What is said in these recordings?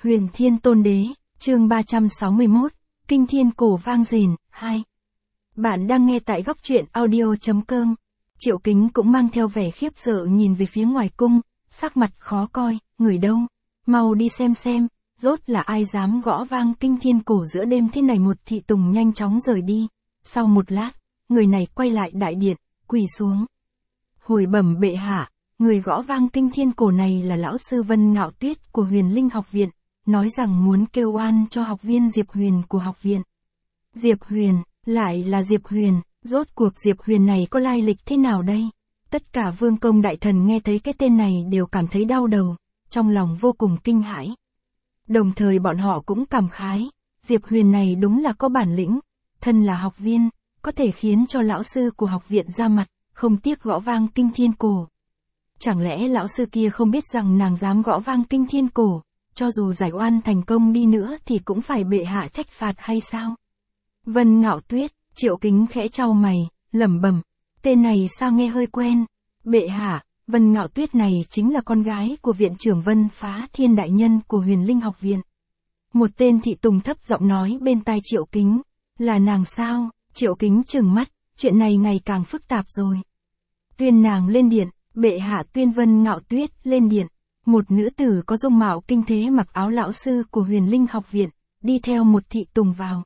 Huyền Thiên Tôn Đế, chương 361, Kinh Thiên Cổ vang rền, 2. Bạn đang nghe tại góc truyện audio.com. Triệu Kính cũng mang theo vẻ khiếp sợ nhìn về phía ngoài cung, sắc mặt khó coi, người đâu? Mau đi xem, rốt là ai dám gõ vang Kinh Thiên Cổ giữa đêm thế này. Một thị tùng nhanh chóng rời đi. Sau một lát, người này quay lại đại điện, quỳ xuống. Hồi bẩm bệ hạ, người gõ vang Kinh Thiên Cổ này là lão sư Vân Ngạo Tuyết của Huyền Linh học viện, nói rằng muốn kêu oan cho học viên Diệp Huyền của học viện. Diệp Huyền, lại là Diệp Huyền, rốt cuộc Diệp Huyền này có lai lịch thế nào đây? Tất cả vương công đại thần nghe thấy cái tên này đều cảm thấy đau đầu, trong lòng vô cùng kinh hãi. Đồng thời bọn họ cũng cảm khái, Diệp Huyền này đúng là có bản lĩnh, thân là học viên, có thể khiến cho lão sư của học viện ra mặt, không tiếc gõ vang Kinh Thiên Cổ. Chẳng lẽ lão sư kia không biết rằng nàng dám gõ vang Kinh Thiên Cổ, cho dù giải oan thành công đi nữa thì cũng phải bệ hạ trách phạt hay sao? Vân Ngạo Tuyết, Triệu Kính khẽ chau mày, lẩm bẩm, tên này sao nghe hơi quen? Bệ hạ, Vân Ngạo Tuyết này chính là con gái của viện trưởng Vân Phá Thiên đại nhân của Huyền Linh học viện. Một tên thị tùng thấp giọng nói bên tai Triệu Kính, là nàng sao? Triệu Kính trừng mắt, chuyện này ngày càng phức tạp rồi. Tuyên nàng lên điện, bệ hạ tuyên Vân Ngạo Tuyết lên điện. Một nữ tử có dung mạo kinh thế mặc áo lão sư của Huyền Linh học viện, đi theo một thị tùng vào.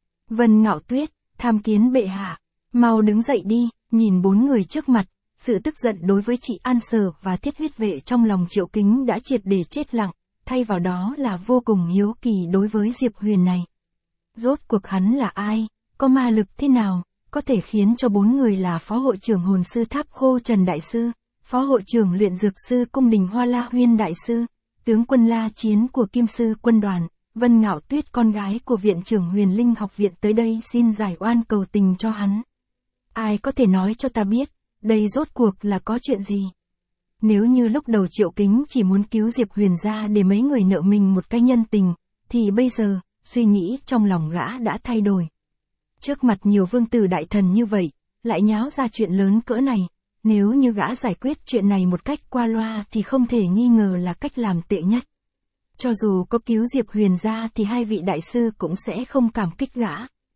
Vân Ngạo Tuyết, tham kiến bệ hạ, mau đứng dậy đi. Nhìn bốn người trước mặt, sự tức giận đối với chị An Sở và Thiết Huyết Vệ trong lòng Triệu Kính đã triệt để chết lặng, thay vào đó là vô cùng hiếu kỳ đối với Diệp Huyền này. Rốt cuộc hắn là ai, có ma lực thế nào, có thể khiến cho bốn người là Phó hội trưởng Hồn sư Tháp Khô Trần Đại Sư, Phó hội trưởng Luyện Dược Sư Cung Đình Hoa La Huyên Đại Sư, tướng quân La Chiến của Kim Sư Quân đoàn, Vân Ngạo Tuyết con gái của viện trưởng Huyền Linh học viện tới đây xin giải oan cầu tình cho hắn. Ai có thể nói cho ta biết, đây rốt cuộc là có chuyện gì? Nếu như lúc đầu Triệu Kính chỉ muốn cứu Diệp Huyền ra để mấy người nợ mình một cái nhân tình, thì bây giờ, suy nghĩ trong lòng gã đã thay đổi. Trước mặt nhiều vương tử đại thần như vậy, lại nháo ra chuyện lớn cỡ này, nếu như gã giải quyết chuyện này một cách qua loa thì không thể nghi ngờ là cách làm tệ nhất. Cho dù có cứu Diệp Huyền ra thì hai vị đại sư cũng sẽ không cảm kích gã.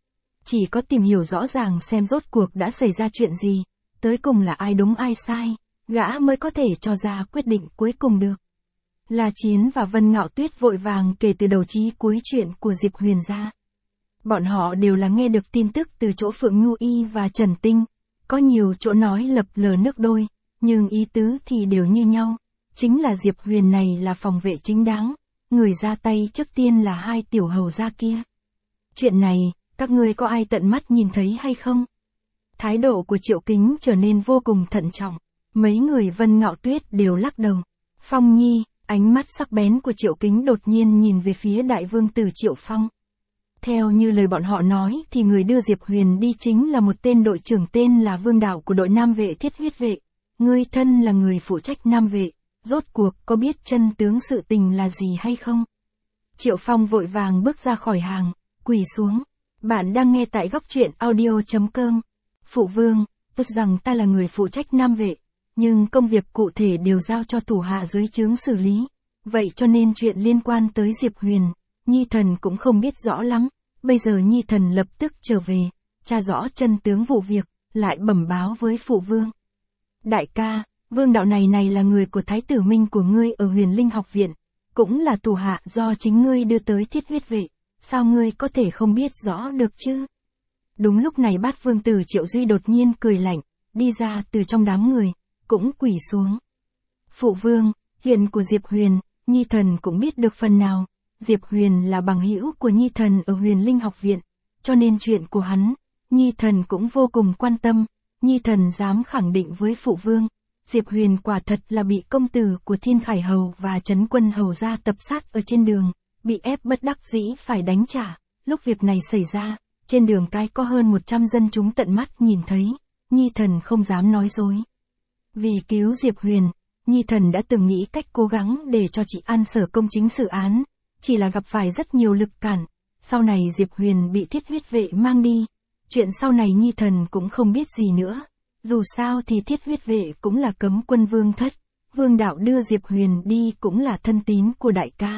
Chỉ có tìm hiểu rõ ràng xem rốt cuộc đã xảy ra chuyện gì, tới cùng là ai đúng ai sai, gã mới có thể cho ra quyết định cuối cùng được. La Chiến và Vân Ngạo Tuyết vội vàng kể từ đầu chí cuối chuyện của Diệp Huyền ra. Bọn họ đều là nghe được tin tức từ chỗ Phượng Nhu Y và Trần Tinh, có nhiều chỗ nói lập lờ nước đôi, nhưng ý tứ thì đều như nhau, chính là Diệp Huyền này là phòng vệ chính đáng, người ra tay trước tiên là hai tiểu hầu gia kia. Chuyện này, các ngươi có ai tận mắt nhìn thấy hay không? Thái độ của Triệu Kính trở nên vô cùng thận trọng, mấy người Vân Ngạo Tuyết đều lắc đầu. Phong Nhi, ánh mắt sắc bén của Triệu Kính đột nhiên nhìn về phía đại vương tử Triệu Phong. Theo như lời bọn họ nói thì người đưa Diệp Huyền đi chính là một tên đội trưởng tên là Vương Đạo của đội Nam Vệ Thiết Huyết Vệ. Ngươi thân là người phụ trách Nam Vệ, rốt cuộc có biết chân tướng sự tình là gì hay không? Triệu Phong vội vàng bước ra khỏi hàng, quỳ xuống. Bạn đang nghe tại góc truyện audio.com. Phụ vương, tức rằng ta là người phụ trách Nam Vệ, nhưng công việc cụ thể đều giao cho thủ hạ dưới trướng xử lý. Vậy cho nên chuyện liên quan tới Diệp Huyền, Nhi thần cũng không biết rõ lắm. Bây giờ Nhi thần lập tức trở về, tra rõ chân tướng vụ việc, lại bẩm báo với phụ vương. Đại ca, Vương Đạo này là người của Thái tử Minh của ngươi ở Huyền Linh học viện, cũng là thủ hạ do chính ngươi đưa tới Thiết Huyết Vệ, sao ngươi có thể không biết rõ được chứ? Đúng lúc này Bát vương tử Triệu Duy đột nhiên cười lạnh, đi ra từ trong đám người, cũng quỳ xuống. Phụ vương, hiện của Diệp Huyền, Nhi thần cũng biết được phần nào. Diệp Huyền là bằng hữu của Nhi thần ở Huyền Linh học viện, cho nên chuyện của hắn, Nhi thần cũng vô cùng quan tâm. Nhi thần dám khẳng định với phụ vương, Diệp Huyền quả thật là bị công tử của Thiên Khải Hầu và Trấn Quân Hầu gia tập sát ở trên đường, bị ép bất đắc dĩ phải đánh trả. Lúc việc này xảy ra, trên đường cái có hơn 100 dân chúng tận mắt nhìn thấy, Nhi thần không dám nói dối. Vì cứu Diệp Huyền, Nhi thần đã từng nghĩ cách cố gắng để cho chị An Sở công chính xử án, chỉ là gặp phải rất nhiều lực cản. Sau này Diệp Huyền bị Thiết Huyết Vệ mang đi, chuyện sau này Nhi thần cũng không biết gì nữa. Dù sao thì Thiết Huyết Vệ cũng là cấm quân vương thất, Vương Đạo đưa Diệp Huyền đi cũng là thân tín của đại ca,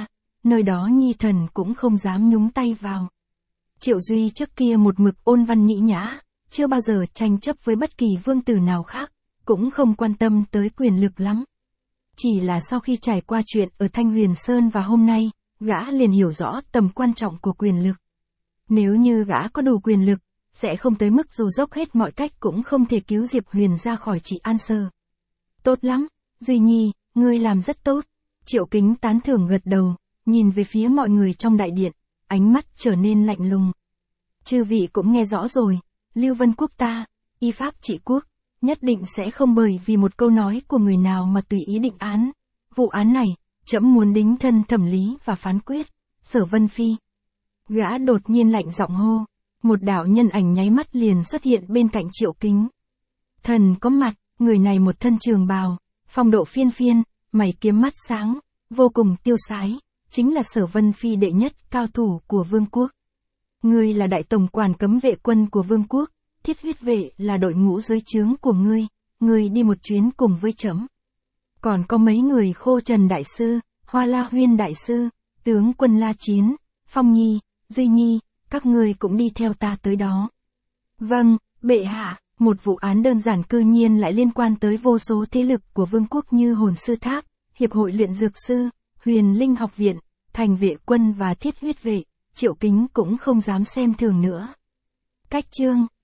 nơi đó nhi thần cũng không dám nhúng tay vào. Triệu Duy trước kia một mực ôn văn nhĩ nhã, chưa bao giờ tranh chấp với bất kỳ vương tử nào khác, cũng không quan tâm tới quyền lực lắm. Chỉ là sau khi trải qua chuyện ở Thanh Huyền Sơn và hôm nay, gã liền hiểu rõ tầm quan trọng của quyền lực. Nếu như gã có đủ quyền lực, sẽ không tới mức dù dốc hết mọi cách cũng không thể cứu Diệp Huyền ra khỏi Trị An Sở. Tốt lắm, Duy Nhi, ngươi làm rất tốt. Triệu Kính tán thưởng gật đầu, nhìn về phía mọi người trong đại điện, ánh mắt trở nên lạnh lùng. Chư vị cũng nghe rõ rồi, Lưu Vân Quốc ta, y pháp trị quốc, nhất định sẽ không bởi vì một câu nói của người nào mà tùy ý định án. Vụ án này, trẫm muốn đính thân thẩm lý và phán quyết. Sở Vân Phi. Gã đột nhiên lạnh giọng hô, một đạo nhân ảnh nháy mắt liền xuất hiện bên cạnh Triệu Kính. Thần có mặt, người này một thân trường bào, phong độ phiên phiên, mày kiếm mắt sáng, vô cùng tiêu sái, chính là Sở Vân Phi đệ nhất cao thủ của vương quốc. Ngươi là đại tổng quản cấm vệ quân của vương quốc, Thiết Huyết vệ là đội ngũ dưới trướng của ngươi đi một chuyến cùng với trẫm. Còn có mấy người Khô Trần đại sư, Hoa La Huyên đại sư, tướng quân La Chiến, Phong Nhi, Duy Nhi, các ngươi cũng đi theo ta tới đó. Vâng, bệ hạ, một vụ án đơn giản cư nhiên lại liên quan tới vô số thế lực của vương quốc như Hồn Sư Tháp, Hiệp hội luyện dược sư, Huyền Linh học viện, Thành vệ quân và Thiết Huyết vệ, Triệu Kính cũng không dám xem thường nữa. Cách chương